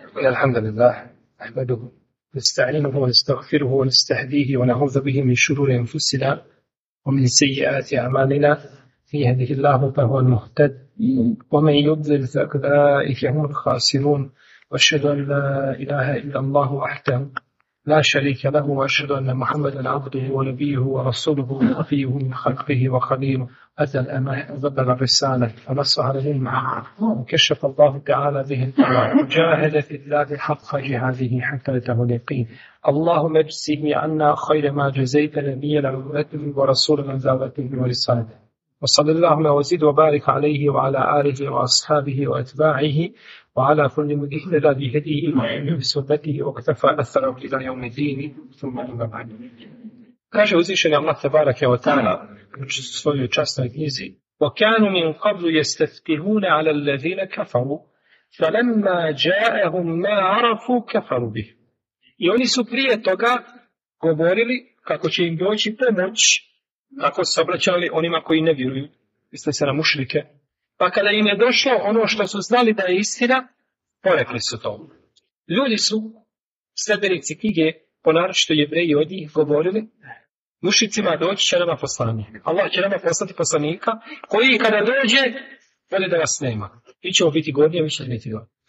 الحمد لله نحمده نستعينه ونستغفره ونستهديه ونعوذ به من شرور أنفسنا ومن سيئات أعمالنا. من يهده الله فهو المهتد ومن يضلل فأولئك هم الخاسرون. وأشهد أن لا إله إلا الله وحده لا شريك له وأشهد أن محمدا عبده ونبيه ورسوله وصفيه من خلقه وخليله أتى الأمانة وبلغ الرسالة فنصح للأمة وكشف الله تعالى به الأمة وجاهد في الله حق جهاده حتى أتاه اليقين. اللهم اجزه عنا خير ما جزيت نبيا عن أمته ورسولا عن دعوته ورسالته. وصلى اللهم وزد وبارك عليه وعلى آله وأصحابه وأتباعه وعلى كل من اهتدى بهديه وعمل بسنته واقتفى أثره إلى يوم الدين. ثم أما بعد. Kaže uzvišeni Allah tebareke ve ta'ala u svojoj časnoj knjizi: وَكَانُوا مِنْ قَبْلُ يَسْتَفْتِحُونَ عَلَى الَّذِينَ كَفَرُوا فَلَمَّا جَاءَهُمْ مَا عَرَفُوا كَفَرُوا بِهِ. I oni su prije toga govorili kako će im doći pomoć, kako su obraćali onima koji ne vjeruju, misle se na mušrike. Pa kada im je došlo ono što su znali da je istina, porekli su to. Ljudi su, sledbenici knjige, ponaročito Jevreji od njih, govorili: mušicima doći će nama poslanik. Allah će nama poslati poslanika koji kada dođe, veli da vas nema. Mi ćemo biti godnije, mi ćemo biti godnije.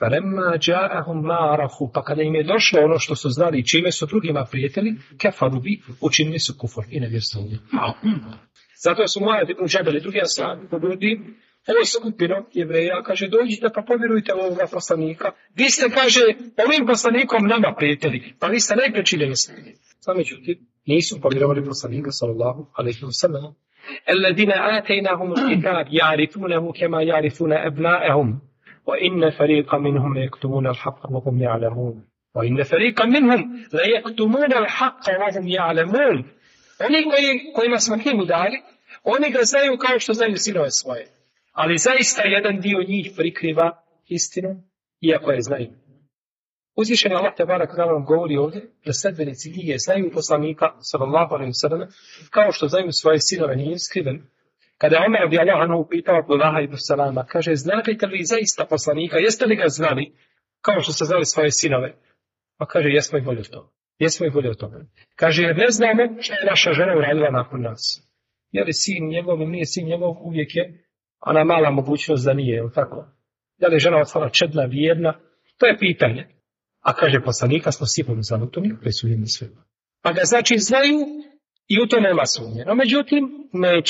Pa kada im je došlo ono što su znali i čime su drugima prijeteli, kefaru bi, učinili su kufur i nevjerstvo. Zato su Muad ibn Džabel i drugi ashabi pobudi ovo skupino Jevreja, kaže: dođite pa povjerujte ovoga poslanika. Vi ste, kaže, ovim poslanikom nama prijeteli, pa vi ste najpreći nevjerstveniki. Samo međutim, nisu povjerovali poslanika sallallahu alejhi ve sellem. Alladine atejnahum al-kitab ya'rifunahu kama ya'rifuna abna'ahum wa inna fariqan minhum la yaktumuna al-haqqa wa hum ya'lamun. Wa inna fariqan minhum la yaktumuna al-haqqa wa hum ya'lamun. Oni kojima smo knjigu dali, oni ga znaju kao što znaju sinove svoje. Ali zaista jedan dio njih prikriva istinu, iako je znaju. Uzvišeni Allah tebarek nam govori ovdje da sledbenici knjige znaju poslanika sallallahu alejhi ve sellem kao što znaju svoje sinove, nije skriven. Kada je Omer radijallahu anhu upitao Abdullaha ibn Salama, kaže: znate li zaista poslanika, jeste li ga znali kao što ste znali svoje sinove? Pa kaže: jesmo i bolje od toga. Jesmo i bolje od toga. Kaže: jer ne znamo što je naša žena uradila nakon nas. Je li sin njegov ili nije sin njegov, uvijek je ona mala mogućnost da nije, je tako? Da li je žena ostala čedna, vjerna? To je pitanje. A kaže: poslanika smo sigurno znali, u to nikakve sumnje svema. Pa ga znači znaju i u to nema sumnje. No međutim,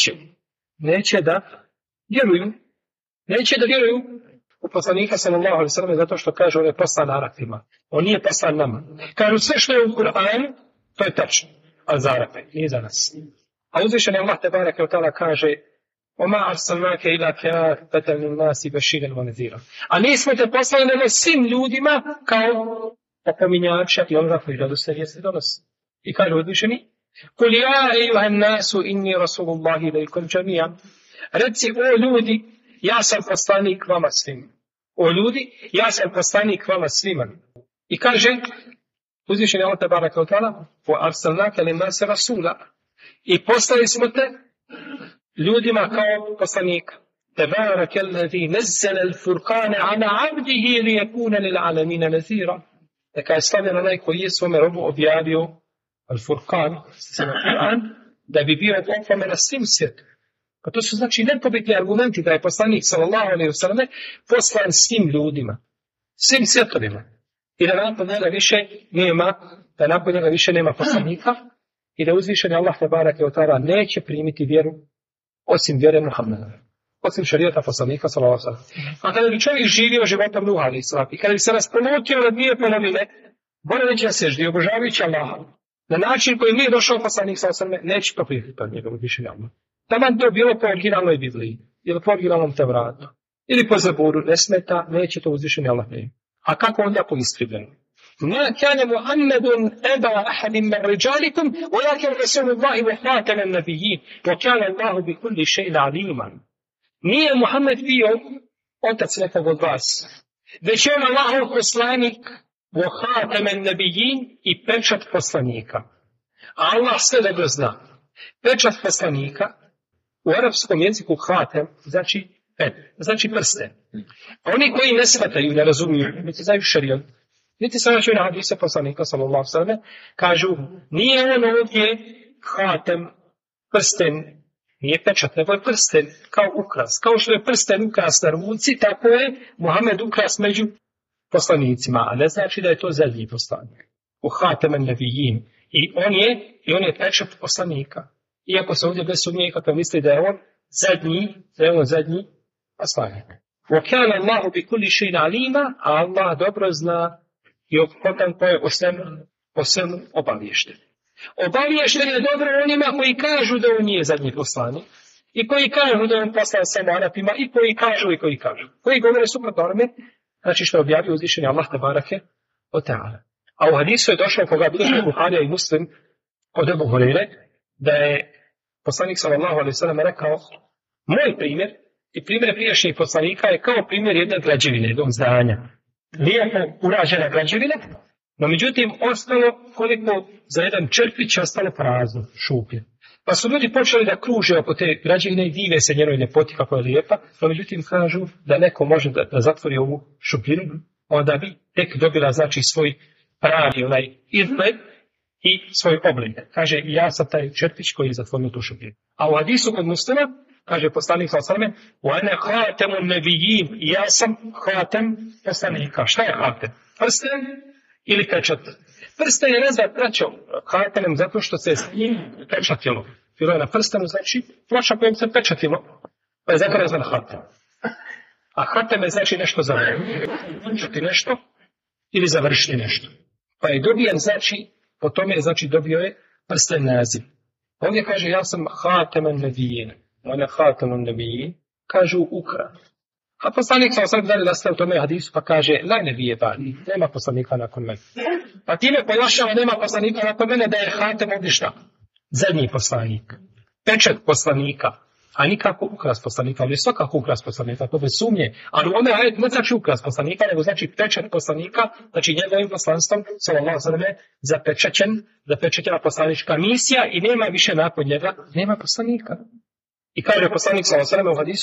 neće da vjeruju. Neće da vjeruju u poslanika sallallahu alejhi ve sellem zato što kaže: on je poslan Arapima. On nije poslan nama. Kažu sve što je u Kur'anu, to je tačno. Ali za Arape, nije za nas. A uzvišeni Allah tebareke ve ta'ala kaže: وَمَا أَرْسَلْنَاكَ إِلَّا كَافَّةً لِلنَّاسِ بَشِيرًا وَنَذِيرًا. A nismo te poslali nego svim ljudima kao opominjača i onoga koji radosne vijesti donosi. I kaže uzvišeni: قُلْ يَا أَيُّهَا النَّاسُ إِنِّي رَسُولُ اللَّهِ إِلَيْكُمْ جَمِيعًا. Reci: o ljudi, ja sam poslanik vama svima. O ljudi, ja sam poslanik vama svima. I kaže uzvišeni Allah tebareke ve ta'ala: وَأَرْسَلْنَاكَ لِلنَّاسِ رَسُولًا. I poslali smo te ljudima kao poslanika. تبارك الذي نزل الفرقان على عبده ليكون للعالمين نذيرا. Neka je slavljen onaj koji je svome robu objavio Al-Furqan, da bi bio opomena svim svijetu. Pa to su znači nepobitni argumenti da je poslanik sallallahu alejhi ve sellem poslan svim ljudima, svim svjetovima. I da nakon njega više nema poslanika i da uzvišeni Allah tebareke ve ta'ala neće primiti vjeru osim vjere Muhammeda, osim šerijata poslanika sallallahu alejhi ve sellem. A kada bi čovjek živio životom Nuha alejhi selam i kada bi se raspremotio na dvije polovine, boraveći na seždi, obožavajući Allaha na način koji nije došao poslanik sallallahu alejhi ve sellem, neće to prihvatiti od njega uzvišeni Allah. Taman to bilo po originalnoj Bibliji ili po originalnom Tevratu ili po Zaburu, ne smeta, neće to uzvišeni Allah ne. A kako onda po iskrivljenu? ما كان محمد أبا أحد من رجالكم ولكن رسول الله وخاتم النبيين وكان الله بكل شيء عليما. Nije Muhammed bio otac nekog od vas, već je on Allahov poslanik, وخاتم النبيين i pečat poslanika. A Allah sve dobro zna. Pečat poslanika u arapskom jeziku hatem znači prste. A oni koji ne shvataju, ne razumiju, niti znaju šerijat, Niti sam način na hadise poslanika, sallallahu alejhi ve sellem, kažu, nije on ovdje hatem, prsten, nije pečat, nego je prsten kao ukras. Kao što je prsten ukras na ruci, tako je Muhammed ukras među poslanicima, a ne znači da je to zadnji poslanik. U hatemen nebijin. I on je pečat poslanika. Iako se ovdje bez sumnje kako misli da je on zadnji poslanik. وَكَانَ اللَّهُ بِكُلِّ شَيْءٍ عَلِيمًا, a Allah dobro zna i opotan ko je o svemu obaviješten. Obaviješten je dobro onima koji kažu da on nije zadnji poslanik i koji kažu da on poslan samo Arapima i koji kažu. Koji govore suprotno onome, znači što je objavio uzvišeni Allah tebareke o ta'ala. A u hadisu je došlo koga bilježi Buharija i Muslim od Ebu Hurajre da je poslanik sallallahu alejhi ve sellem rekao: moj primjer i primjer prijašnjih poslanika je kao primjer jedne građevine, jednog zdanja. Lijepo urađena građevina, no međutim ostalo koliko za jedan čerpić ostalo prazno, šuplje. Pa su ljudi počeli da kruže oko te građevine i dive se njenoj ljepoti kako je lijepa, no međutim kažu da neko može da zatvori ovu šupljinu, onda bi tek dobila znači svoj pravi onaj izgled i svoj oblik. Kaže, ja sam taj čerpić koji je zatvorio tu šupljinu. A u hadisu kod Muslima kaže poslanik sallallahu alejhi ve sellem: "Wa ana khatamun nabiyyin", ja sam hatem poslanika. Šta je hatem? Prsten ili pečat? Prsten je nazvat braćom hatemem zato što se s njim pečatilo. Bilo je na prstenu, znači ploča kojom se pečatilo, pa je zato nazvan hatem. A hatem je znači nešto završiti nešto ili završiti nešto. Pa je dobijen, znači, po tome je, znači, dobio je prsten naziv. Ovdje kaže, ja sam hatemen nebijin. Ona hatemen nebijin, kažu ukra. A poslanik sam sad dalje nastavi u tome hadisu, pa kaže, la nebije bani, nema poslanika nakon mene. Pa time pojašnjava, nema poslanika nakon mene, da je hatem ovdje šta? Zadnji poslanik. Pečat poslanika. A nikako ukras poslanika, ali je svakako ukras poslanika, to bez sumnje. Ali ono je ne znači ukras poslanika, nego znači pečat poslanika, znači njegovim poslanstvom, sallallahu alejhi ve sellem, zapečaćena poslanička misija i nema više nakon njega, nema poslanika. I kaže poslanik sallallahu alejhi ve sellem u hadisu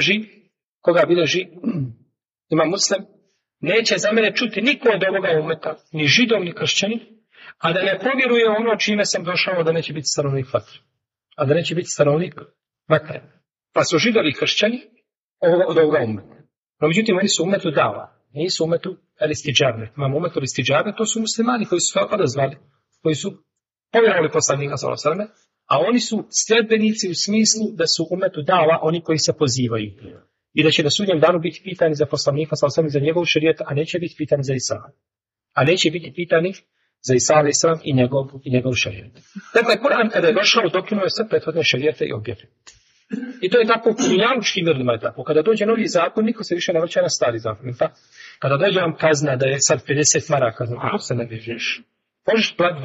koga bilježi ima Muslim, neće za mene čuti niko od ovoga umeta, ni židov, ni kršćanin, a da ne povjeruje ono čime sam došao, da neće biti stanovnik vatre. A da neće biti stanovnik vatre. Pa su židovi kršćani od ovoga umeta. No, međutim, oni su umetu dava. Nisu umetu elistiđarne. Imamo umetu elistiđarne, to su muslimani koji su odazvali, koji su povjerovali poslanika sallallahu alejhi ve sellem, a oni su sljedbenici u smislu da su umetu dava oni koji se pozivaju. I da će na sudnjem danu biti pitani za poslanika sallallahu alejhi ve sellem, za njegov šerijet, a neće biti pitani za Isa. A neće biti pitani za Isa alejhi selam i njegov šerijet. Dakle, Kur'an kada je došao, dokinuo je sve prethodne šerijete i objave. I to je tako u dunjalučkim ljudima je tako. Kada dođe novi zakon, niko se više ne vraća na stari zakon. Kada dođe vam kazna da je sad 50 maraka, zato se ne vežeš. Možeš platiti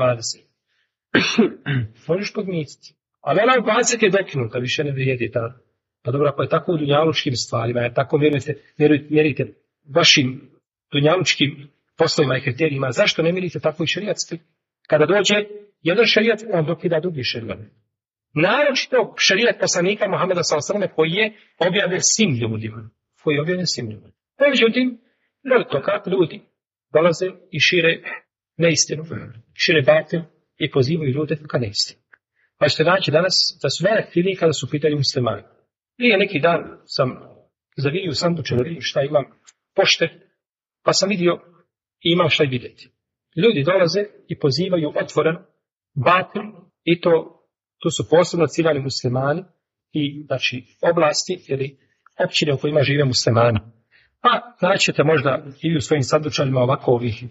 20. Možeš podmisliti. Ali ona 20 je dokinuta, više ne vrijedi ta. Pa dobro, ako je tako u dunjalučkim stvarima, je tako mjerite vašim dunjalučkim poslovima i kriterijima, zašto ne mjerite tako i šerijatski? Kada dođe jedan šerijat, on dokida drugi šerijat. Naročito šerijat poslanika Muhameda sallallahu alejhi ve sellem koji je objavljen svim ljudima. Međutim, ljudi dolaze i šire neistinu, šire batil i pozivaju ljude ka neistinu. Pa ćete naći danas da su najaktivniji kada su pitali muslimani. Prije neki dan sam zavirio u sanduče da vidim šta imam pošte, pa sam vidio i imam šta i vidjeti. Ljudi dolaze i pozivaju otvoreno batil i to su posebno ciljani muslimani i znači oblasti ili općine u kojima žive muslimani. Pa naćete možda i u svojim sandučarima ovako ovih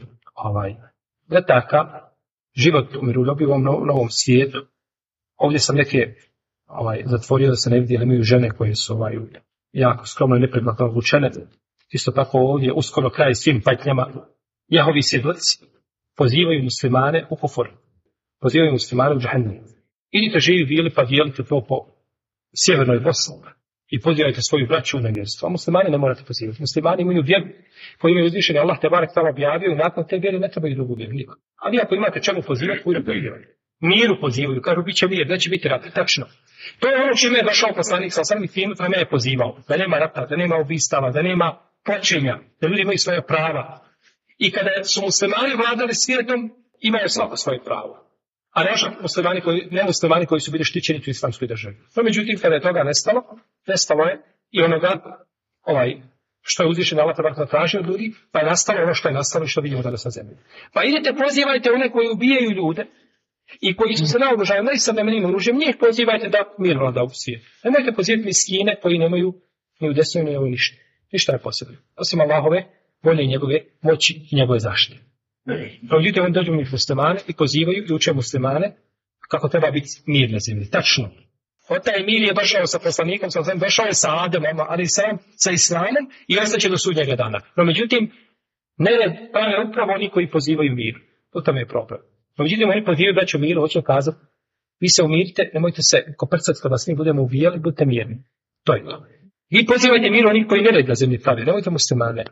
letaka, život u miroljubivom novom svijetu. Ovdje sam neke zatvorio da se ne vidi, ali imaju žene koje su jako skromno i nepregledno obučene. Isto tako ovdje uskoro kraj svim patnjama. Jehovi svjedoci pozivaju muslimane u kufur. Pozivaju muslimane u džahennem. Idite živi bili pa dijelite to po sjevernoj Bosni i pozivajte svoju braću u nevjerstvo. A muslimani ne morate pozivati. Muslimani imaju vjeru koji imaju uzvišeni Allah te barek tamo objavio i nakon te vjere ne trebaju drugu vjeru nikog. Ali ako imate čemu pozivati, miru pozivaju, kažu bit će mir, neće biti rat, tačno. To je ono čime je došao poslanik sallallahu alejhi ve sellem i prema je pozivao. Da nema rata, da nema ubistava, da nema plaćenja, da ljudi imaju svoja prava. I kada su muslimani vladali svijetom, imaju svako svoje pravo. A nemuslimani koji su bili štićeni u islamskoj državi. No, međutim, kada je toga nestalo je i onoga, što je uzvišen Allah tabaraka tražio od ljudi, pa je nastalo ono što je nastalo i što vidimo danas na zemlji. Pa idete, pozivajte one koji ubijaju ljude i koji su se naoružali najsavremenijim oružjem, njih pozivajte da mir vlada u svijetu. Nemojte pozivati miskine koji nemaju ni u desnoj, ni u ništa. Ništa ne posjeduju. Osim Allahove volje i njegove moći i njegove zaštite. Međutim, oni dođu među muslimane i pozivaju i uče muslimane kako treba biti mir na zemlji. Tačno. Od taj mir je došao sa poslanikom, došao je sa Ademom, ali sa Islamom i ostaće do sudnjega dana. No, međutim, nered prave upravo oni koji pozivaju mir. U tome je problem. No, međutim, oni pozivaju braću miru, hoće kazati, vi se umirite, nemojte se koprcati kada vas mi budemo uvijali, budite mirni. To je to. Vi pozivajte mir oni koji nered na zemlji pravi, nemojte muslimane.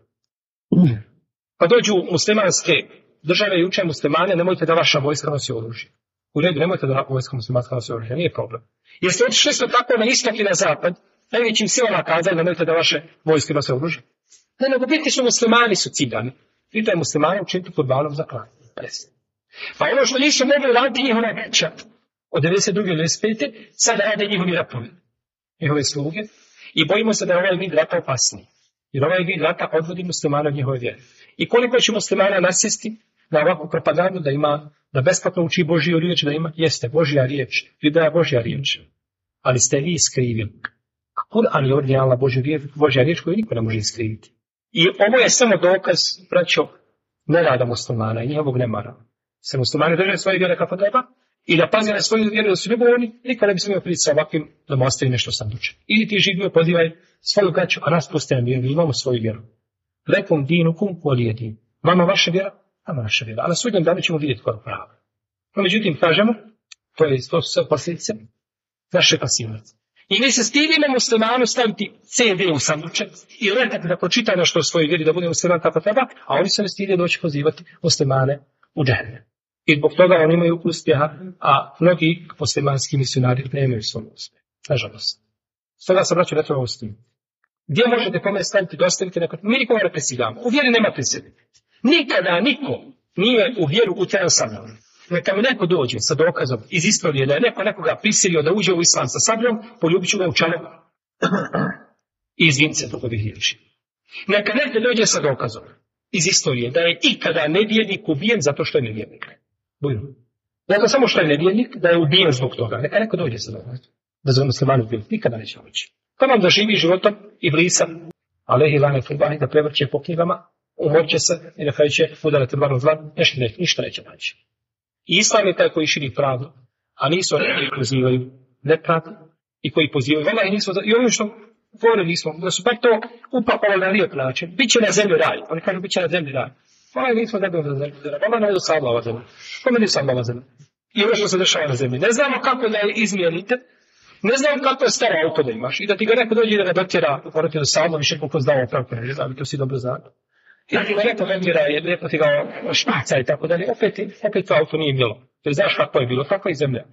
Pa dođu muslimanske države i uče muslimane, nemojte da vaša vojska nosi oružje. U redu, nemojte da vojska muslimanska nosi oružje, nije problem. Jer ste otišli isto tako na istok i na zapad, najvećim silama kazali da nemojte da vaše vojske nose oružje. Ne, nego biti su muslimani su ciljani. I to je muslimani učiniti kurbanom za klan. Pa ono što nisu mogli raditi njihova veća od 92. ili 95. sada rade njihovi rapovi, njihove sluge i bojimo se da je ovaj vid rata opasniji. Jer ovaj vid rata odvodi muslimana od njihove vjere. I koliko će muslimana nasjesti na ovakvu propagandu da besplatno uči Božju riječ, da ima, jeste Božja riječ, da je Božja riječ. Ali ste vi iskrivili. A Kur'an je originalna Božja riječ koju niko ne može iskriviti. I ovo je samo dokaz, braćo, nerada muslimana i njihovog nemara. Se muslimani drže svoje vjere kako treba i da pazi na svoju vjeru da su ljubavni, niko ne bi smio priti sa ovakvim da mu ostavi nešto sanduče. Ili ti živio pozivaj svoju braću, a nas puste na vjeru, imamo svoju vjeru. Lekum dinukum volije din. Vama vaša vjera, vama naša vjera. A na sudnjem danu ćemo vidjeti koja je prava. No, međutim, kažemo, to su sve posljedice naše pasivnosti. I mi se stidimo muslimanu staviti CD u sanduče i letati da pročita nešto o svojoj vjeri, da bude musliman kako treba, a oni se ne stide doći pozivati muslimane u džehennem. I zbog toga oni imaju uspjeha, a mnogi muslimanski misionari nemaju svoj uspjeh. Nažalost. Stoga se vraću ne treba uspjeti. Gdje možete kome staviti, dostaviti neko? Mi nikoga ne prisiljamo. U vjeri nema prisile. Nikada niko nije u vjeru utjeran sabljom. Neka mi neko dođe sa dokazom iz istorije da je neko nekoga prisilio da uđe u islam sa sabljom, poljubit ću ga u čelo i izvinit se toga bih riječi. Neka neko dođe sa dokazom iz istorije da je ikada nevjernik ubijen zato što je nevjernik. Bujno. Dakle, samo što je nevjernik, da je ubijen zbog toga. Neka neko dođe sa dokazom da za muslimanu ubijen. Nikada neće moći. Tamo da živi životom i blisa, alehi lane fulbani, da prevrće po knjigama, umorće se i na kraju će udarati dvarom zlan, ništa neće naći. I islam je taj koji širi pravdu, a nisu oni koji pozivaju nepravdu i koji pozivaju vama i nisu, i ono što govorili smo, da su bar to upakovali na lijep način, bit će na zemlji raj, oni kažu bit će na zemlji raj. Vama nismo zabili na zemlji raj, vama ne dosadla ova zemlja, kome nisam ova zemlja. I ono što se dešava na zemlji. Ne znamo kako da je izmijenite, ne znam kako je staro auto da imaš i da ti ga neko dođe da ga dotjera, morate da samo više koliko znao pravko, ne znam, to si dobro znao. I da ti ga neko dotjera, jer neko ti ga špaca i tako dalje, opet to auto nije bilo. Jer znaš kako je bilo, tako je zemlja.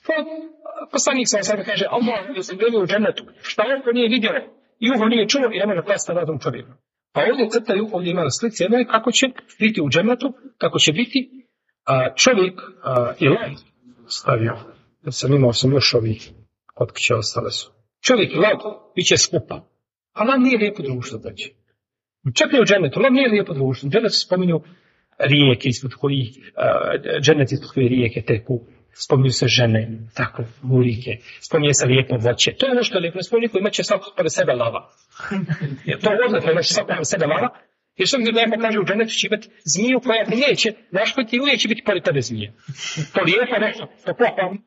Poslanik sam sada kaže, Allah je se gledao u džennetu, šta oko nije vidio i uho nije čuo i ne može plasti na razum čovjeka. Pa ovdje crtaju, ovdje ima na slici jedno kako će biti u džennetu, kako će biti čovjek i lav stavio. Da sam imao još ovih od kuće ostale su. Čovjek i lav bit će skupa. A lav nije lijepo društvo, znači. Čak i u džennetu, lav nije lijepo društvo. U džennetu se spominju rijeke ispod kojih, džennet ispod kojih rijeke teku. Spominju se žene, tako, mulike. Spominje se lijepo voće. To je ono što je lijepo. Spominju koji imaće svako pored sebe lava. To je odlično, imaće svako pored sebe lava. Jer što mi lijepo kaže u džennetu će imati zmiju koja ti neće, znaš koji ti uvijek će biti pored tebe zmije. To lijepo nešto, to pohvalno.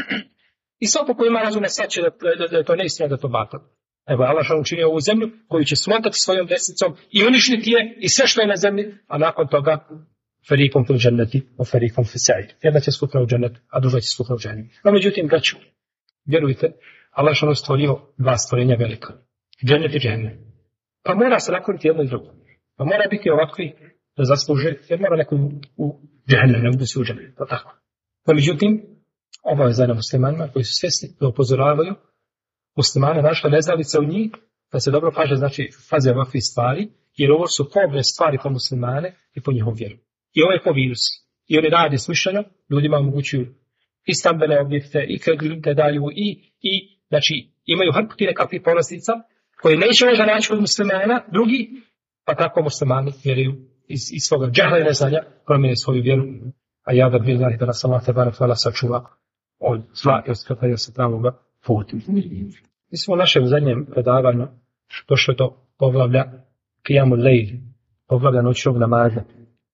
I svako koji ima razume sad će da je to neistina da to bata. Evo, Allah što učinio ovu zemlju koju će smotati svojom desnicom i uništiti je i sve što je na zemlji, a nakon toga ferikom fil dženneti, o ferikom fil sa'id. Jedna će skupna u džennet, a druga će skupna u džennet. No, međutim, braću, vjerujte, Allah što stvorio dva stvorenja velika. Džennet i džennet. Pa mora se nakoniti jedno i drugo. Pa mora biti ovakvi da zasluže, jer mora neko u džennet, ne bude se u džennet. To tako. No, međutim, obaveza na muslimanima koji su svjesni da upozoravaju muslimane, našto neznalice u njih, da se dobro kaže, znači, faze ovakve stvari jer ovo su kobne stvari po muslimane i po njihovu vjeru. I ovo je po virus. I oni rade smišljeno, ljudima omogućuju i stambene objekte, i kredite daju, i znači imaju hrpu ti nekakvih povlastica koje neće možda naći kod muslimana, drugi, pa tako muslimani vjeruju iz svoga džahla i neznanja promijene svoju vjeru. A ja da billahi da nas Allah tebara hvala sačuva od zla i od skratanja sa pravoga puta. Mi smo u našem zadnjem predavanju došli do poglavlja Qiyamul Lejl, poglavlja noćnog namaza.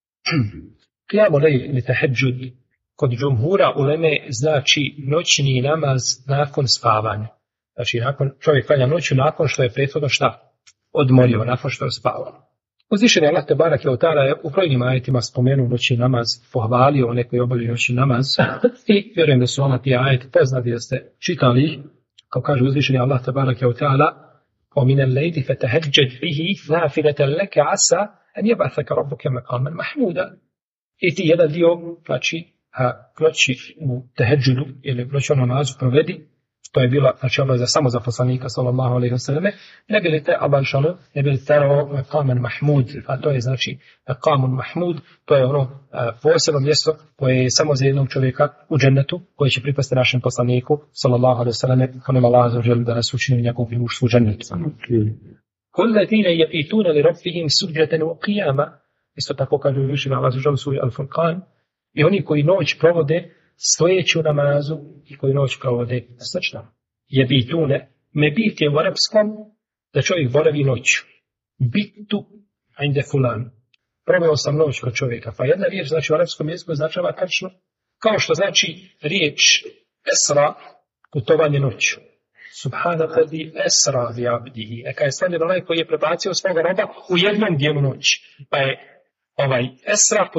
Qiyamul Lejl ili tahadžud kod džumhura uleme znači noćni namaz nakon spavanja. Znači čovjek klanja noću nakon što je prethodno šta? Odmorio, nakon što je spavao. Uzvišeni Allah tebarak je otara je u brojnim ajetima spomenuo noćni namaz, pohvalio one koji obavljaju noćni namaz i vjerujem da su ona ti ajeti poznati da ste čitali, kao kaže uzvišeni Allah tebarak je otara وَمِنَ اللَّيْلِ فَتَهَجَّدْ بِهِ نَافِلَةً لَكَ عَسَى أَنْ يَبْعَثَكَ رَبُّكَ مَقَامًا مَحْمُودًا. I ti jedan dio, znači, noći u tehadžudu ili noćnom namazu provedi, to je bila, znači, obaveza samo za poslanika, sallallahu alejhi ve selleme, ne bi li te abanšalo, ne bi li terao maqaman mahmud, a to je, znači, maqamun mahmud, to je ono posebno mjesto koje je samo za jednog čovjeka u džennetu, koji će pripasti našem poslaniku, sallallahu alejhi ve selleme, onim Allah za želu da nas učini njegovu društvu u džennetu. Kulladine yabituna li rabbihim suđatan wa qiyama, isto tako kaže više Allah za želu suri Al-Furqan, i oni koji noć provode stojeći u namazu i koji noć provode slično. Jebitune, mebit je u arapskom da čovjek boravi noću. Bitu inde fulan. Proveo sam noć kod čovjeka. Pa jedna riječ znači u arapskom jeziku značava tačno kao što znači riječ esra, putovanje noću. Subhanalladhi esra bi abdihi. Neka je slavljen onaj koji je prebacio svoga roba u jednom dijelu noći. Pa je esra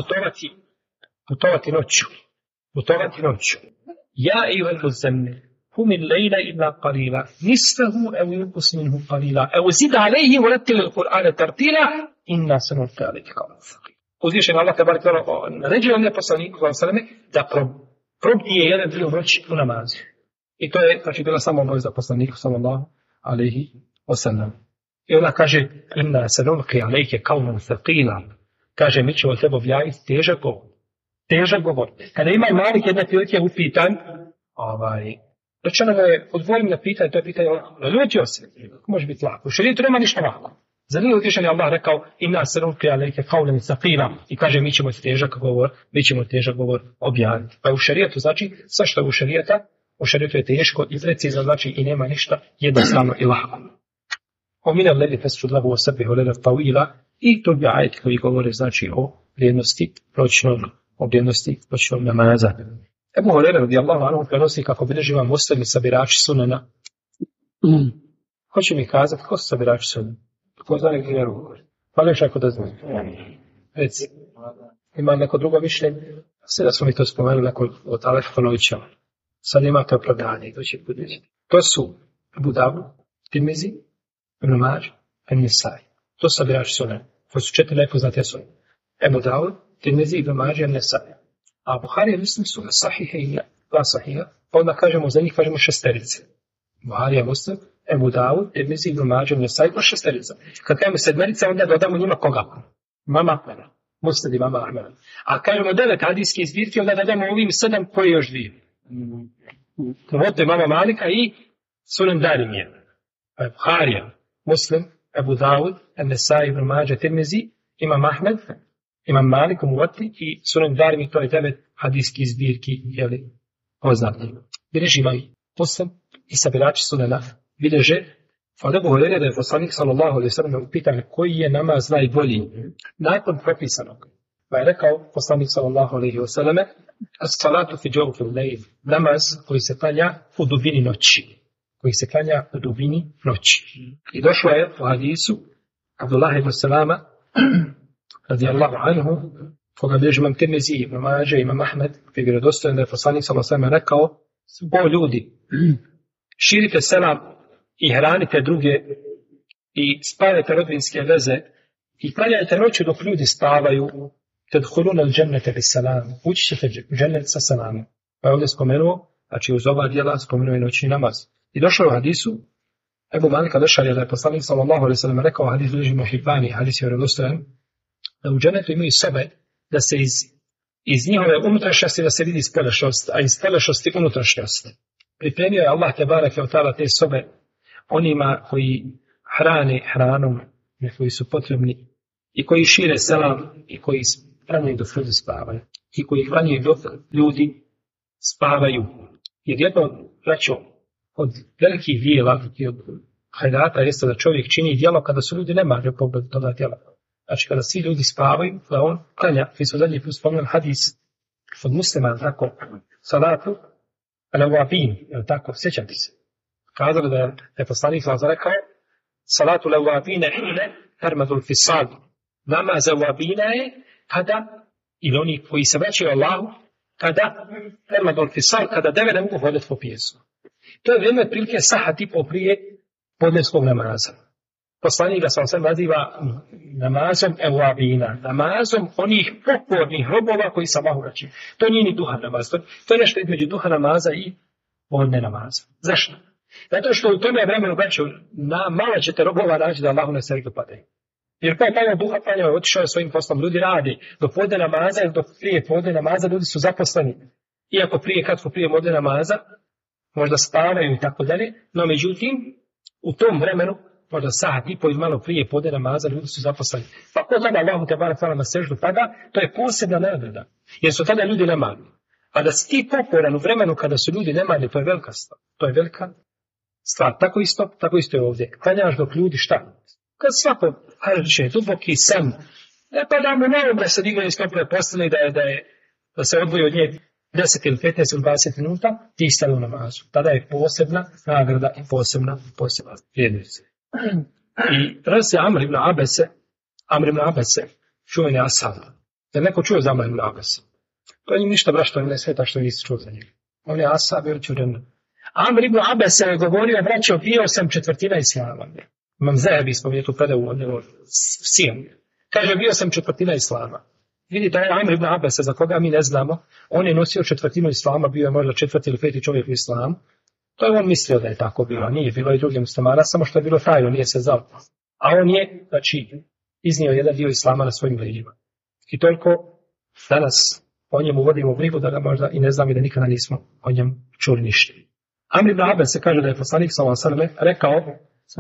putovati noću. Putovati noću. Ja ejuhel muzammil, humil lejla illa qalila, nisfahu ev yunqus minhu qalila, ev zid alejhi urattil il-Qur'ana tartila, inna sanulqi alejhi qawlan thaqila. Uzvišen Allah tebarak ve teala naređuje on poslaniku sallallahu da probdije jedan dio noći u namazu. I to je, znači, bila samo obaveza poslaniku sallallahu alejhi ve sellem. I ona kaže inna sanulqi alejhi qawlan thaqila. Kaže mi ćemo tebe objaviti težak govor. Kada ima Malik jedne prilike upitan, rečeno ga je odvojim na pitanje, to je pitanje, naljutio se, može biti lako. U šerijetu nema ništa lako. Za nije utješan je Allah rekao, inna sanulqi alejke qawlan thaqila, i kaže mi ćemo težak govor objaviti. Pa u šerijetu znači, sve što je u šerijetu je teško i precizno, znači i nema ništa jednostavno i lako. Omina ledi fesud lahu osabihu leda tawila, i to bi ajeti koji govore znači o vrijednosti noćnog namaza. Ebu Hurajra radijallahu anhu prenosi kako bilježi Imam Muslim sabirači sunena. Hoće mi kazati ko su sabirači sunena? Ko zna nek gdje govori? Pa li još ako da zna? Reci. Ima neko drugo mišljenje? Sve da smo mi to spomenuli neko od Alef Ponovića. Sad imate opravdanje i to će budjeti. To su Abu Davud, Tirmizi, Ibn Mađe, An-Nesai. To su sabirači sunena. To su 4 najpoznatije sunena. Abu Davud, Tirmizi, Ibn Mađe, An-Nesai. A Buhari i Muslim su sahihe i dva sahiha, pa onda kažemo za njih šesterice. Buhari i Muslim, Ebu Davud, Tirmizi, Ibn Mađe, An-Nesai, pa šesterica. Kad kažemo sedmerica, onda dodamo njima koga? Mama Ahmeda. Muslim i mama Ahmeda. A kažemo 9 hadijskih zbirki, onda dodamo ovim 7 koji još dvije. Vodte mama Malika i Sunan Darimije. Buharija, Muslim, Ebu Davud, An-Nesai, Ibn Mađe, Tirmizi, Imam Ahmed, Imam Malik, Muvati i Sunan Darimi, to je 9 hadijskih zbirki, jeli, poznati. Bilježi Imam Muslim i sabirači sunena bilježe od Ebu Hurajre da je poslanik sallallahu alejhi ve sellem upitan koji je namaz najbolji nakon propisanog. Pa je rekao poslanik sallallahu alejhi ve selleme as-salatu fi jawfi al-layl, namaz koji se klanja u dubini noći. I došlo je u hadisu Abdullah ibn Salama radijallahu anhu, koga bilježi Imam Tirmizi, Ibn Mađe, Imam Ahmed, koji je vjerodostojan da je poslanik sallallahu alejhi ve sellem rekao: o ljudi, širite selam i hranite druge i spajajte rodbinske veze i klanjajte noću dok ljudi spavaju, tadkhuluna al-jannata bis-salam, ući ćete u džennet sa salamom. Pa je ovdje spomenuo, znači uz ova djela spomenuo je noćni namaz. I došlo u hadisu Ebu Malika došao da je poslanik sallallahu alejhi ve sellem rekao, hadis bilježi Muhibani, hadis je vjerodostojan, da u dženetu imaju sobe da se iz njihove unutrašnjosti da se vidi spoljašnjost, a iz spoljašnjosti unutrašnjost. Pripremio je Allah te bareke ve taala te sobe onima koji hrane hranom, koji su potrebni i koji šire selam i koji hranjuju dok ljudi spavaju i koji hranjuju dok ljudi spavaju. Jer jedno, braćo, od velikih dijela i od hajdata jeste da čovjek čini djelo kada su ljudi nemarni u pogledu toga djela. Znači kada svi ljudi spavaju, da on klanja, mi smo zadnji put spomenuli hadis od muslima, tako, salatu, al-awabin, je tako, sjećate se. Kazali da je poslanik rekao, salatu al-awabine hine hermadul fisal. Namaz awabina je kada, ili oni koji se vraćaju Allahu, kada hermadul fisal, kada deve ne mogu hoditi po pijesu. To je vrijeme prilike sahat i po prije podnevskog namaza. Poslanik ga sam naziva namazom evabina, namazom onih pokornih robova koji se Allahu vraćaju. To nije ni duha namaz, to je nešto između duha namaza i podne namaza. Zašto? Zato što u tome vremenu vraćaju, malo ćete robova naći da Allahu ne se dopadaju. Jer kao tamo duha planjava, otišao je svojim poslom, ljudi radi do podne namaza ili do prije podne namaza, ljudi su zaposleni. Iako kratko prije podne namaza, možda spavaju i tako dalje, no međutim, u tom vremenu, možda sat i po ili malo prije podne namaza, ljudi su zaposleni. Pa ko tada Allahu te barek na seždu pada, to je posebna nagrada, jer su tada ljudi nemarni. A da si ti pokoran u vremenu kada su ljudi nemarni, to je velika stvar. To je velika stvar. Tako isto je ovdje. Klanjaš dok ljudi šta? Kad svako harče, duboki san, pa da mu ne da se digne iz komple postane da se odvoji od nje 10 ili 15 ili 20 minuta, ti stavi u namazu. Tada je posebna nagrada i posebna vrijednost. I radi se Amr ibn Abese, čuveni ashab. Da neko čuje za Amr ibn Abese. To je ništa brašto ne sveta što nisi čuo za njega. On je ashab i čuren. Amr ibn Abese je govorio, braćo, bio sam četvrtina islama. Imam Zahebi spominje tu predavu od Sijem. Kaže, bio sam četvrtina islama. Vidite, Amr ibn Abese, za koga mi ne znamo, on je nosio četvrtinu islama, bio je možda 4. ili 5. čovjek u islamu. To je on mislio da je tako bilo, nije bilo i drugim muslimana, samo što je bilo tajno, nije se znao. A on je, znači, iznio jedan dio islama na svojim leđima. I toliko danas o njemu vodimo brigu da ga možda i ne znam i da nikada nismo o njemu čuli ništa. Amr ibn Abese kaže da je poslanik sallallahu alejhi ve sellem rekao,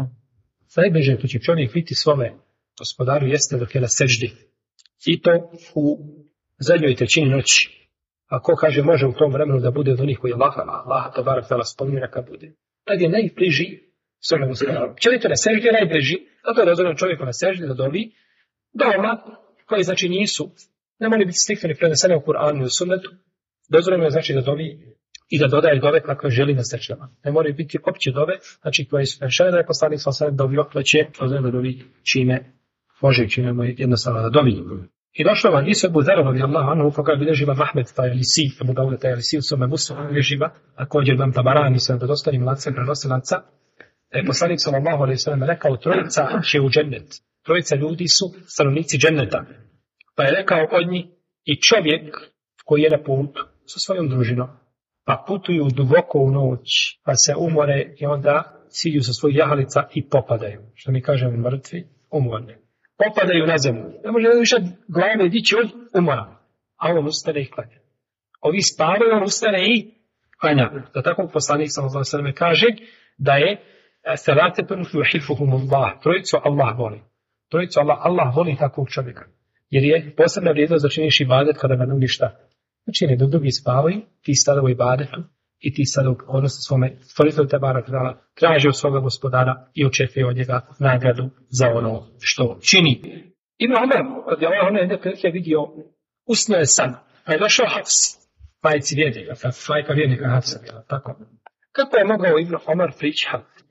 najbliže tu će čovjek biti svome gospodaru jeste dok je na seždi. I to u zadnjoj trećini noći. A ko kaže može u tom vremenu da bude od onih koji Allah te barek tala spominje neka bude. Tad je najbliži svome gospodaru. Čovjek to na seždi je najbliži, zato je dozvoljeno čovjeku na seždi da dovi doma koji znači nisu, ne moraju biti stiktani prenesene u Kur'anu i u sunnetu, dozvoljeno je znači da dovi i da dodaje dove kakve želi na seždama. Ne moraju biti opće dove, znači koje su prešene da je poslanik sa sve dovio, već je dozvoljeno da dovi čime može i čime mu je jednostavno da dovi. I došlo vam Isu Ebu Zara radijallahu anhu, koga bilježi Imam Ahmed Tajalisi, Ebu Dauda Tajalisi u svome Muslimu bilježiva, također Imam Tabarani sa dostanim lancem prenosilaca, da je poslanik sallallahu alejhi ve sellem rekao, trojica će u džennet. Trojica ljudi su stanovnici dženneta. Pa je rekao od njih i čovjek koji je na putu sa svojom družinom, pa putuju duboko u noć, pa se umore i onda siđu sa svojih jahalica i popadaju. Što mi kažemo mrtvi, umorni. Popadaju na zemlju. Ne može više glave dići od umora. A on ustane i klanja. Ovi spavaju, on ustane i klanja. Da tako poslanik sallallahu alejhi ve sellem kaže da je salatatun yuhibbuhumullah. Trojicu Allah voli. Trojicu Allah voli takvog čovjeka. Jer je posebna vrijednost da činiš ibadet kada ga nudiš šta. Znači ne dok drugi spavaju, ti sada u ibadetu i ti sada u odnosu svome stvoritelju te barak traži od svoga gospodara i očekuje od njega nagradu za ono što čini. Ibn Omer, od je jedne prilike vidio, usnio je san, pa je došao Hafs, majci vjernika, majka vjernika Hafsa bila, tako. Kako je mogao Ibn Omer prići Hafs?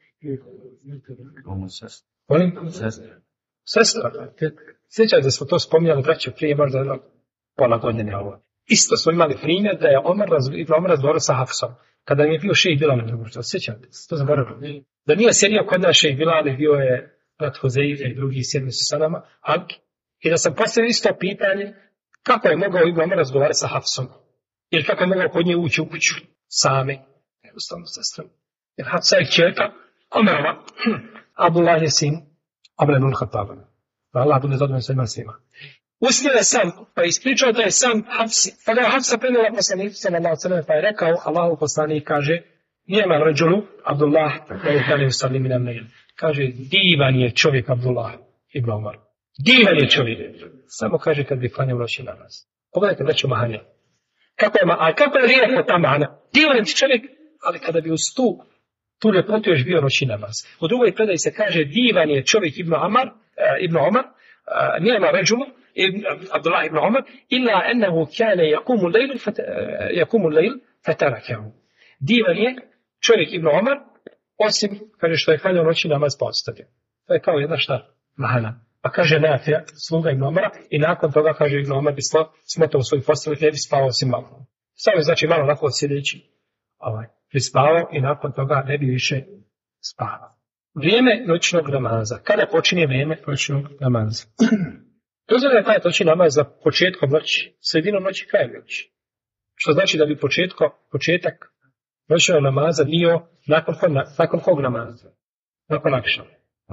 Sestra. Sjećate da smo to spominjali, braćo, prije možda pola godine ovo. Isto smo imali primjer da je Ibn Omer razgovarao sa Hafsom. Kada mi je bio šejh Bilal, sjećate se, to zaboravljamo. Da nije sjedio kod nas šejh Bilal, bio je brat Huzeife i drugi sjedili su sa nama, i da sam postavio isto pitanje, kako je mogao Ibn Omer razgovarati sa Hafsom? Ili kako je mogao kod nje ući u kuću same, jednostavno sestrom. Jer Hafsa je kćerka Omerova, Abdullah je sin Omer ibn Khattaba. Allah bude zadovoljan sa svima. Uspio je sam, pa ispričao da je sam Hafsi. Pa da je Hafsa prenijela poslaniku sallallahu alejhi ve sellem, pa je rekao, Allahu poslanik kaže, nijema rajulu Abdullah da je kane usalli minan lejl. Kaže, divan je čovjek Abdullah ibn Umar. Divan je čovjek. Samo kaže kad bi klanjao noćni namaz. Pogledajte braćo mahanja. Kako je lijepo ta mahana? Divan je čovjek, ali kada bi uz tu ljepotu još bio noćni namaz. U drugoj predaji se kaže, divan je čovjek ibn Umar, nijema rajulu Abdullah ibn Umar, illa ennehu kane jakumu lejl fatarakahu. Divan je čovjek ibn Umar, osim, kaže, što je klanjao noćni namaz pa ostavio. To je kao jedna mahana. Pa kaže Nafija, sluga ibn Umara, i nakon toga, kaže ibn Umar, bi smotao u svoj postelik, ne bi spavao osim malo. Samo znači malo nakon sjedeći, bi spavao i nakon toga ne bi više spavao. Vrijeme noćnog namaza. Kada počinje vrijeme noćnog namaza? Dozvoljeno je taj noćni namaz za početkom noći, sredinom noći, krajem noći. Što znači da bi početak noćnog namaza bio nakon kog namaza? Nakon akšama.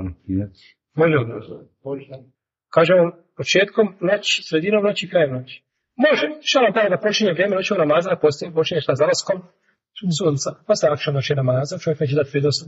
Može. Kaže on početkom noći, sredinom noći, krajem noći. Može. Što nam tada da počinje vrijeme noćnog namaza, počinje šta zalaskom sunca. Pa se akšam noći namaza, čovjek neće dati prednost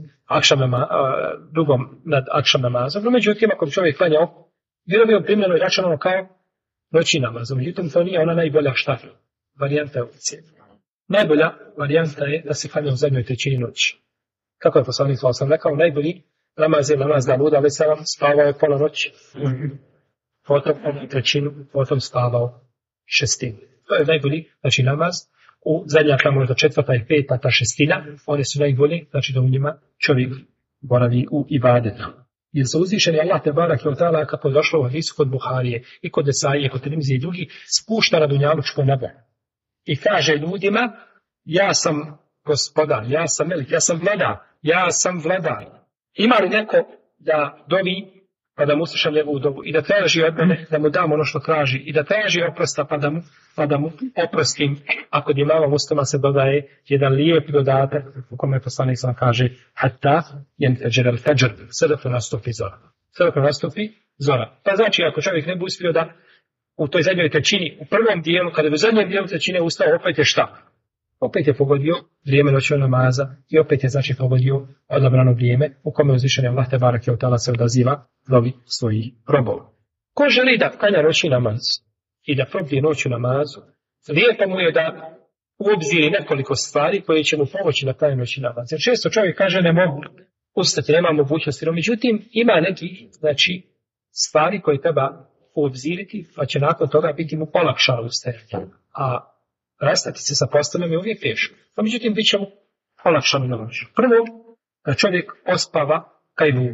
drugom nad akšam namazom. No, međutim, ako bi čovjek klanjao, bilo bi primljeno i računano kao noći namazom. Međutim, to nije ona najbolja varijanta opcije. Najbolja varijanta je da se klanja u zadnjoj trećini noći. Kako je poslanik sam rekao, najbolji namaz je namaz Davuda, ali sam spavao je pola noći. Potom trećinu, potom spavao šestinu. To je najbolji, znači namaz. U zadnja možda četvrta i peta, ta šestina, one su najbolji, znači da u njima čovjek boravi u ibadetu. Jer za uzvišeni Allah te barak je ta'ala, kako je došlo u hadisu kod Buharije i kod Esaije, kod Tirmizije i drugi, spušta na dunjalučko nebo. I kaže ljudima, ja sam gospodar, ja sam melik, ja sam vladar. Ima li neko da dovi pa da mu uslišam njegovu dobu i da traži od mene da mu dam ono što traži i da traži oprosta pa da mu oprostim. Ako imamo ustama se dodaje jedan lijep dodatak u kome poslanik sam kaže hatta yenfajr al-fajr, sve dok nastupi zora. Pa znači ako čovjek ne bi uspio da u toj zadnjoj trećini, u prvom dijelu, kada bi u zadnjem dijelu trećine ustao, opet je šta? Opet je pogodio vrijeme noćnog namaza i opet je znači pogodio odabrano vrijeme u kome uzvišeni Allah te barak je od ta'ala se odaziva dovi svojih robova. Ko želi da klanja noćni namaz i da probije noć u namazu, lijepo mu je da obziri nekoliko stvari koje će mu pomoći na klanja noćni namaz. Jer često čovjek kaže ne mogu ustati, nema mogućnosti, no međutim ima neki znači stvari koje treba obziriti, pa će nakon toga biti mu olakšano ustajati. A rastati se sa postelom je uvijek teško. No, međutim, bit će mu olakšano na noć. Prvo, da čovjek ospava kajlunu.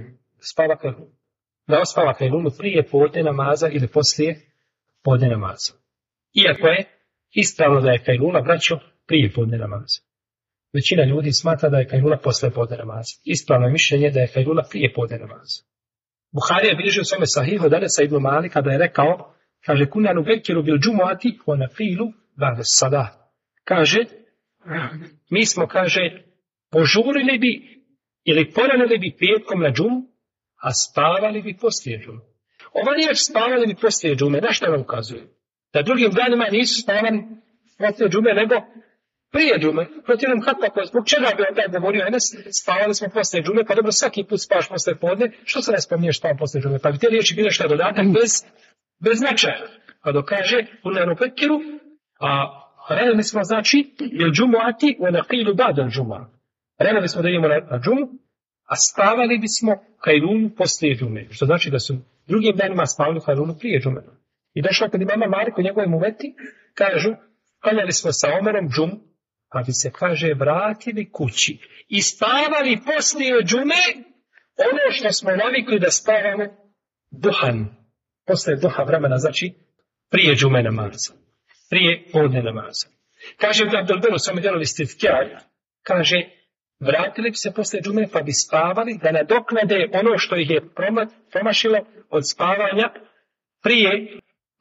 Da ospava kajlunu prije podne namaza ili poslije podne namaza. Iako je ispravno da je kajluna, braćo, prije podne namaza. Većina ljudi smatra da je kajluna poslije podne namaza. Ispravno je mišljenje da je kajluna prije podne namaza. Buharija je bilježio u svome sahihu od Anesa ibn Malika da je rekao, kaže, kuna nubekiru bil džumuati wa nafilu ba'da salah. Kaže, mi smo, kaže, požurili bi ili poranili bi petkom na džumu, a spavali bi poslije džume. Ova riječ spavali bi poslije džume, na što nam ukazuje? Da drugim danima nisu spavali poslije džume, nego prije džume. Protiv nam hatako, zbog čega bi onda govorio Enes, spavali smo poslije džume, pa dobro, svaki put spavaš poslije podne, što se ne spominješ spavam poslije džume? Pa bi te riječi bile što je dodatak bez značaja. Pa dokaže, u neropekiru, a redali smo, znači, il džumuati u naqilu ba'da džuma. Redali smo da idemo na džumu, a spavali bismo kajlunu poslije džume. Što znači da su drugim danima spavali kajlunu prije džume. I došlo kad imama Malik u njegovim uveti, kažu, klanjali smo sa Omerom džumu, pa bi se, kaže, vratili kući i spavali poslije džume ono što smo navikli da spavamo duhan. Poslije duha vremena, znači, prije džume namaza. Prije podne namaza. Kaže Abdul Belu, svome djelovi Stivkjar, kaže, vratili bi se poslije džume pa bi spavali da nadoknade ono što ih je promašilo od spavanja prije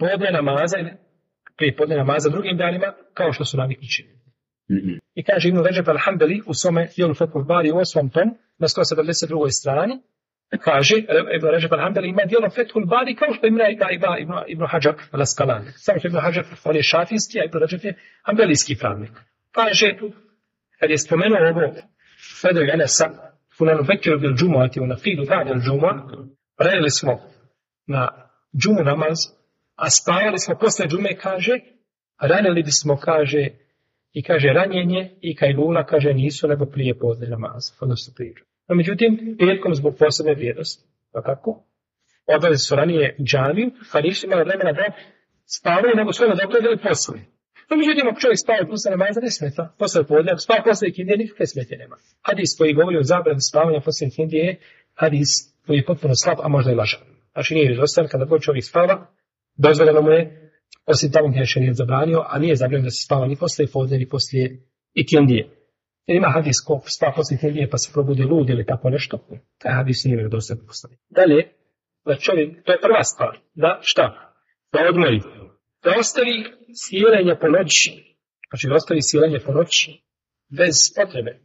podne namaza drugim danima, kao što su navikli činiti. I kaže Ibn Ređeb al-Hambeli u svome djelu Fethul Bari u 8. tomu, na 172. strani, kaže, Ibn Rajab al-Hanbali ima dijelo Fethul Bari kao što ima Ibn Hajar al-Asqalani. Samo što Ibn Hajar, on je šafijski, a Ibn Rajab je hanbelijski pravnik. Kaže, kad je spomenuo ovo Fedovi Enesa, Funanu Bekiru bil džumuati u nafidu ba'da džumua, radili smo na džumu namaz, a spavali smo posle džume, kaže, ranili bismo, kaže, i kaže ranjenje i kajlula, kaže, nisu nego prije podne namaza, odnosno prije džume. No, međutim, petkom zbog posebne vrijednosti, tako, odlazili su ranije u džamiju, pa nisu imali vremena da spavaju, nego su ono da gledali posle. No, međutim, ako čovjek spava posle namaza, ne smeta. Posle podne, ako spava posle ikindije, nikakve smetje nema. Hadis koji govori o zabrani spavanja posle ikindije je hadis koji je potpuno slab, a možda i lažan. Znači, nije vjerodostojno kada god čovjek spava, dozvoljeno mu je, osim tamo gdje je šerijat zabranio, a nije zabranjeno da se spava ni posle podne, ni posle ikindije. Jer ima hadis ko spava posle ikindije pa se probudi lud ili tako nešto, taj hadis nije vjerodostojno postavljen. Dalje, da čovjek, to je prva stvar, da šta? Da odmori. Da ostavi sjelenje po noći, znači da ostavi sjelenje po noći bez potrebe,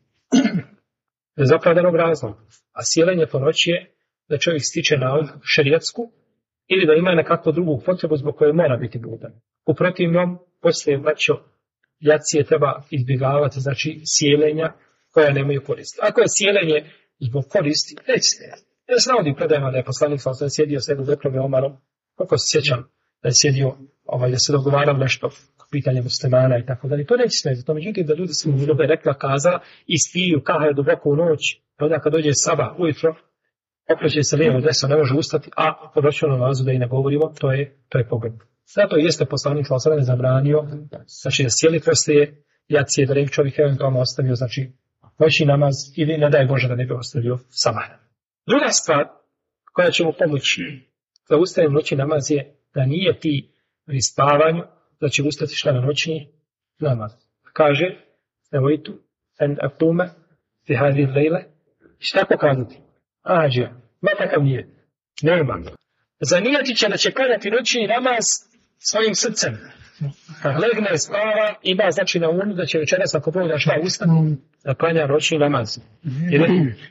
bez opravdanog razloga. A sjelenje po noći je da čovjek stiče nauku šerijatsku ili da ima nekakvu drugu potrebu zbog koje mora biti budan. U protivnom, poslije braćo, jacije treba izbjegavati, znači sjelenja koja nemaju koristi. Ako je sjelenje zbog koristi, recite. Ja se navodim predajama da je poslanik sam sjedio s Ebu Bekrom i Omarom, koliko se sjećam, da je sjedio, da se dogovarao nešto pitanje muslimana i tako dalje. To neće smeti. To međutim da ljudi su mu rekla kaza i spiju kahaju duboko u noć, i onda kad dođe sabah ujutro, okreće se lijevo desno, ne može ustati, a po noćnom namazu da i ne govorimo, to je pogled. Zato jeste poslanik sallallahu zabranio, znači da sjeli poslije jacije, da ne bi čovjek eventualno ostavio, znači noćni namaz ili ne daj Bože da ne bi ostavio sabah. Druga stvar koja će mu pomoći da ustaje noćni namaz je da nije ti pri spavanju, da će ustati šta na noćni namaz. Kaže, evo i tu, en aktume, fi hadi lejle, šta pokazati? Ađe, ma takav nije. Nema. Zanijeti će da će klanjati noćni namaz svojim srcem. Kad legne, spava, ima znači na umu da će večeras ako Bog da šta ustane, da klanja noćni namaz. Jer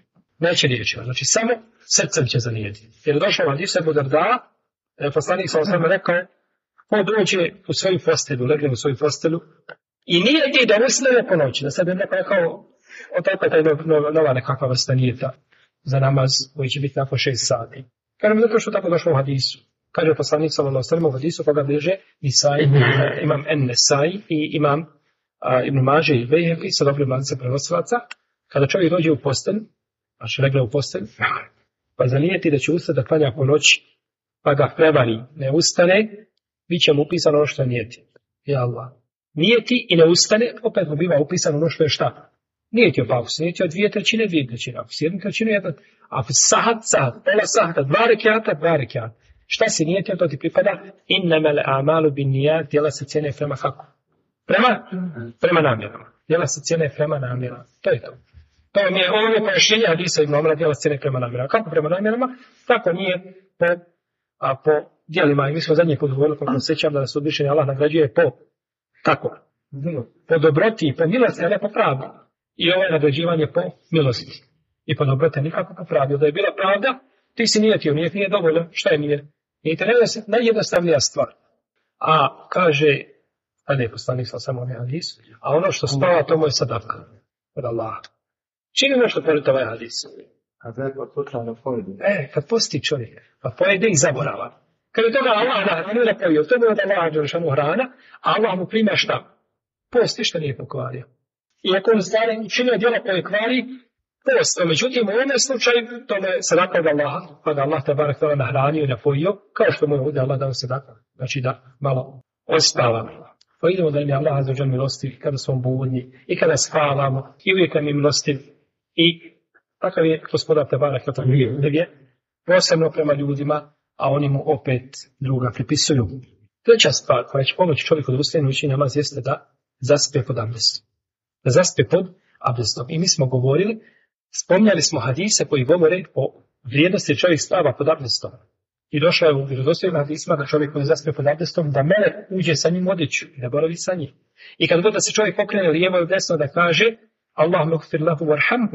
neće riječi. Znači samo srcem će zanijeti. Jer je došao od Isebu Darda, poslanik sam sam rekao, on dođe u svoju postelju, legne u svoju postelju i nije ti da usne po noći, da sad je neko rekao, otako taj nova nekakva vrsta nijeta za namaz koji će biti nakon 6 sati. Kažem, zato što tako došlo u hadisu. Kaže poslanik sallallahu alejhi ve sellem u hadisu koga bliže Nisai, imam En-Nesai i imam Ibn Mađe i Bejheqi sa dobrim lancem prenosilaca. Kada čovjek dođe u postelj, znači legne u postelj, pa zanijeti da će ustati da klanja po noći, pa ga prevari, ne ustane, bit će mu upisano ono što je nijeti. Ja Allah. Nijeti i ne ustane, opet mu biva upisano ono što je šta? Nijeti o pausu, nijeti o 2/3, ako si 1/3, ako sahat, pola sahata, 2 rekiata. Šta si nijeti, to ti pripada? Innamel a'malu bin nijat, djela se cijene prema kako? Prema namjerama. Djela se cijene prema namjerama. To je to. To je ovo pojašnjenje hadisa Ibn Omara, djela se cijene prema namjerama. Kako prema namjerama? Tako nije po djelima. I mi smo zadnji put govorili, kako se sjećam da se uzvišeni Allah nagrađuje po dobroti, po milosti, a ne po pravdi. I ovo je nagrađivanje po milosti. I po dobroti nikako po pravdi. Da je bila pravda, ti si nijetio, nije dovoljno. Šta je nije? Nije najjednostavnija stvar. A kaže, a ne, poslanik sam samo ovaj hadis, a ono što spava, to mu je sadaka od Allaha. Čini nešto pored ovaj hadis? A treba slučajno pojedi. Kad posti čovjek, pa pojede i zaborava. Kad je toga Allah nahranio da pojio, to je od Allaha Đelešanu hrana, a Allah mu prima šta? Posti što nije pokvario. I ako on stvari učinio djela koje kvari, posto. Međutim, u ovom slučaju, to je sadaka od Allaha, pa da Allah tabarak tala nahranio i napojio, kao što mu je ovdje Allah dao sadaka. Znači da malo ospava. Pa idemo da im je Allah za uđan milostiv kada smo budni i kada spavamo i uvijek nam je milostiv. I takav je gospodar tabarak tala je posebno prema ljudima, a oni mu opet druga pripisuju. Treća stvar koja će pomoći čovjeku da ustane noćni namaz jeste da zaspe pod abdestom. Da zaspe pod abdestom. I mi smo govorili, spomnjali smo hadise koji govore o vrijednosti čovjek spava pod abdestom. I došao je u vjerodostojnim hadisima da čovjek koji zaspe pod abdestom, da melek uđe sa njim u odjeću i da boravi sa njim. I kad god da se čovjek okrene lijevo i desno da kaže Allahumma gfir lahu warhamhu,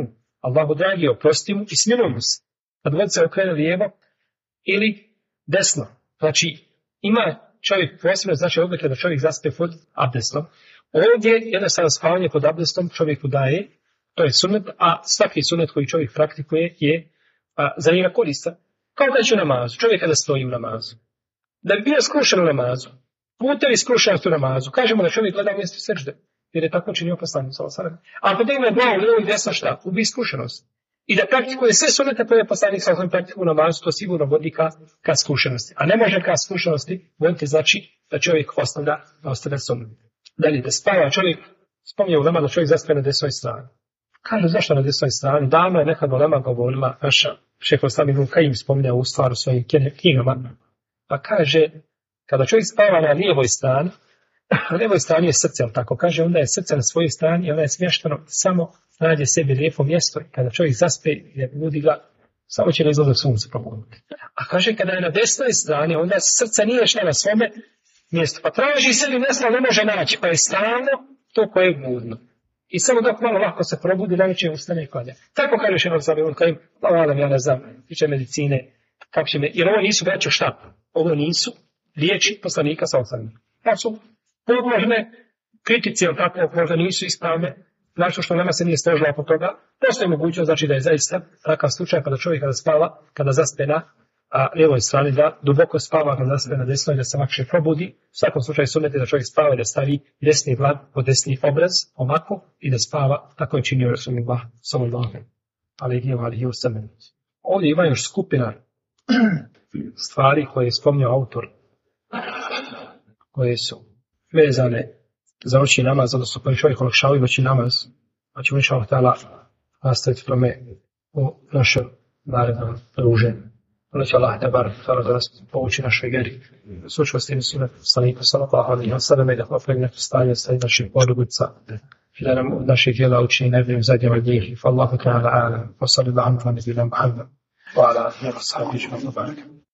Allahu dragi, oprosti mu i smiluj mu se. Kad god se okrene lijevo ili desno. Znači, ima čovjek posebno, znači odlike da čovjek zaspe pod abdestom. Ovdje jednostavno spavanje pod abdestom čovjeku daje, to je sunnet, a svaki sunnet koji čovjek praktikuje je za njega koristan. Kao da će u namazu, čovjek kada stoji u namazu. Da bi bio skrušen u namazu, putevi skrušenosti u namazu, kažemo da čovjek gleda mjesto sežde, jer je tako činio poslanik sallallahu alejhi ve sellem. A ako da ima glavu lijevo i desno šta? Ubi skrušenost. I da praktikuje sve sunnete koje je poslanik sallallahu alejhi ve sellem praktikuje u namazu, to sigurno vodi ka skrušenosti. A ne može ka skrušenosti voditi znači da čovjek ostavlja sunnet. Dalje, da spava čovjek, spominje u lema da čovjek zaspe na desnoj strani. Kaže, zašto na desnoj strani? Davno je nekad u lema govorila, naša šejh Islam ibn Kajim spominja u stvaru svojim knjigama, pa kaže, kada čovjek spava na lijevoj strani je srce, ali tako kaže, onda je srce na svojoj strani i onda je smješteno, samo nađe sebi lijepo mjesto i kada čovjek zaspe, jer budi ga, samo će na izlazu sunce probuditi. A kaže, kada je na desnoj strani, onda srce nije što na svome mjestu, pa traži sebi mjesto, ne može naći, pa je stalno to koje je budno. I samo dok malo lako se probudi, najveće ustane i klanja. Tako kaže šejh Islam ibn Kajim, ja ne znam, tiče medicine, kako će me, jer ovo nisu braćo šta? Ovo nisu riječi poslanika sallallahu alejhi ve sellem. Pa su podložne kritici, ali tako možda nisu ispravne, znači što nama se nije složila oko toga. Postoji mogućnost, znači da je zaista takav slučaj kada čovjek kada spava, kada zaspe na lijevoj strani, da duboko spava, kada zaspe na desnoj, da se lakše probudi. U svakom slučaju sunnete da čovjek spava i da stavi desni dlan pod desni obraz, ovako, i da spava, tako je činio Rasulullah sallallahu alejhi ve sellem. Ovdje ima još skupina stvari koje je spomnio autor, koje su vezane za noćni namaz, odnosno koje čovjek olakšavaju noćni namaz, pa ćemo inšallah ta'ala nastaviti tome u našem narednom druženju. Ono će Allah tebar da nas pouči našoj vjeri, sučnosti i sunet poslanika sallallahu alejhi ve sellem i da popravi neko stanje naših porodica i da nam od naših djela učini najboljim zadnjim od njih. Fa Allahu ta'ala a'lam. Wa sallallahu ala nabiyina Muhammad wa ala alihi wa sahbihi wa sallam.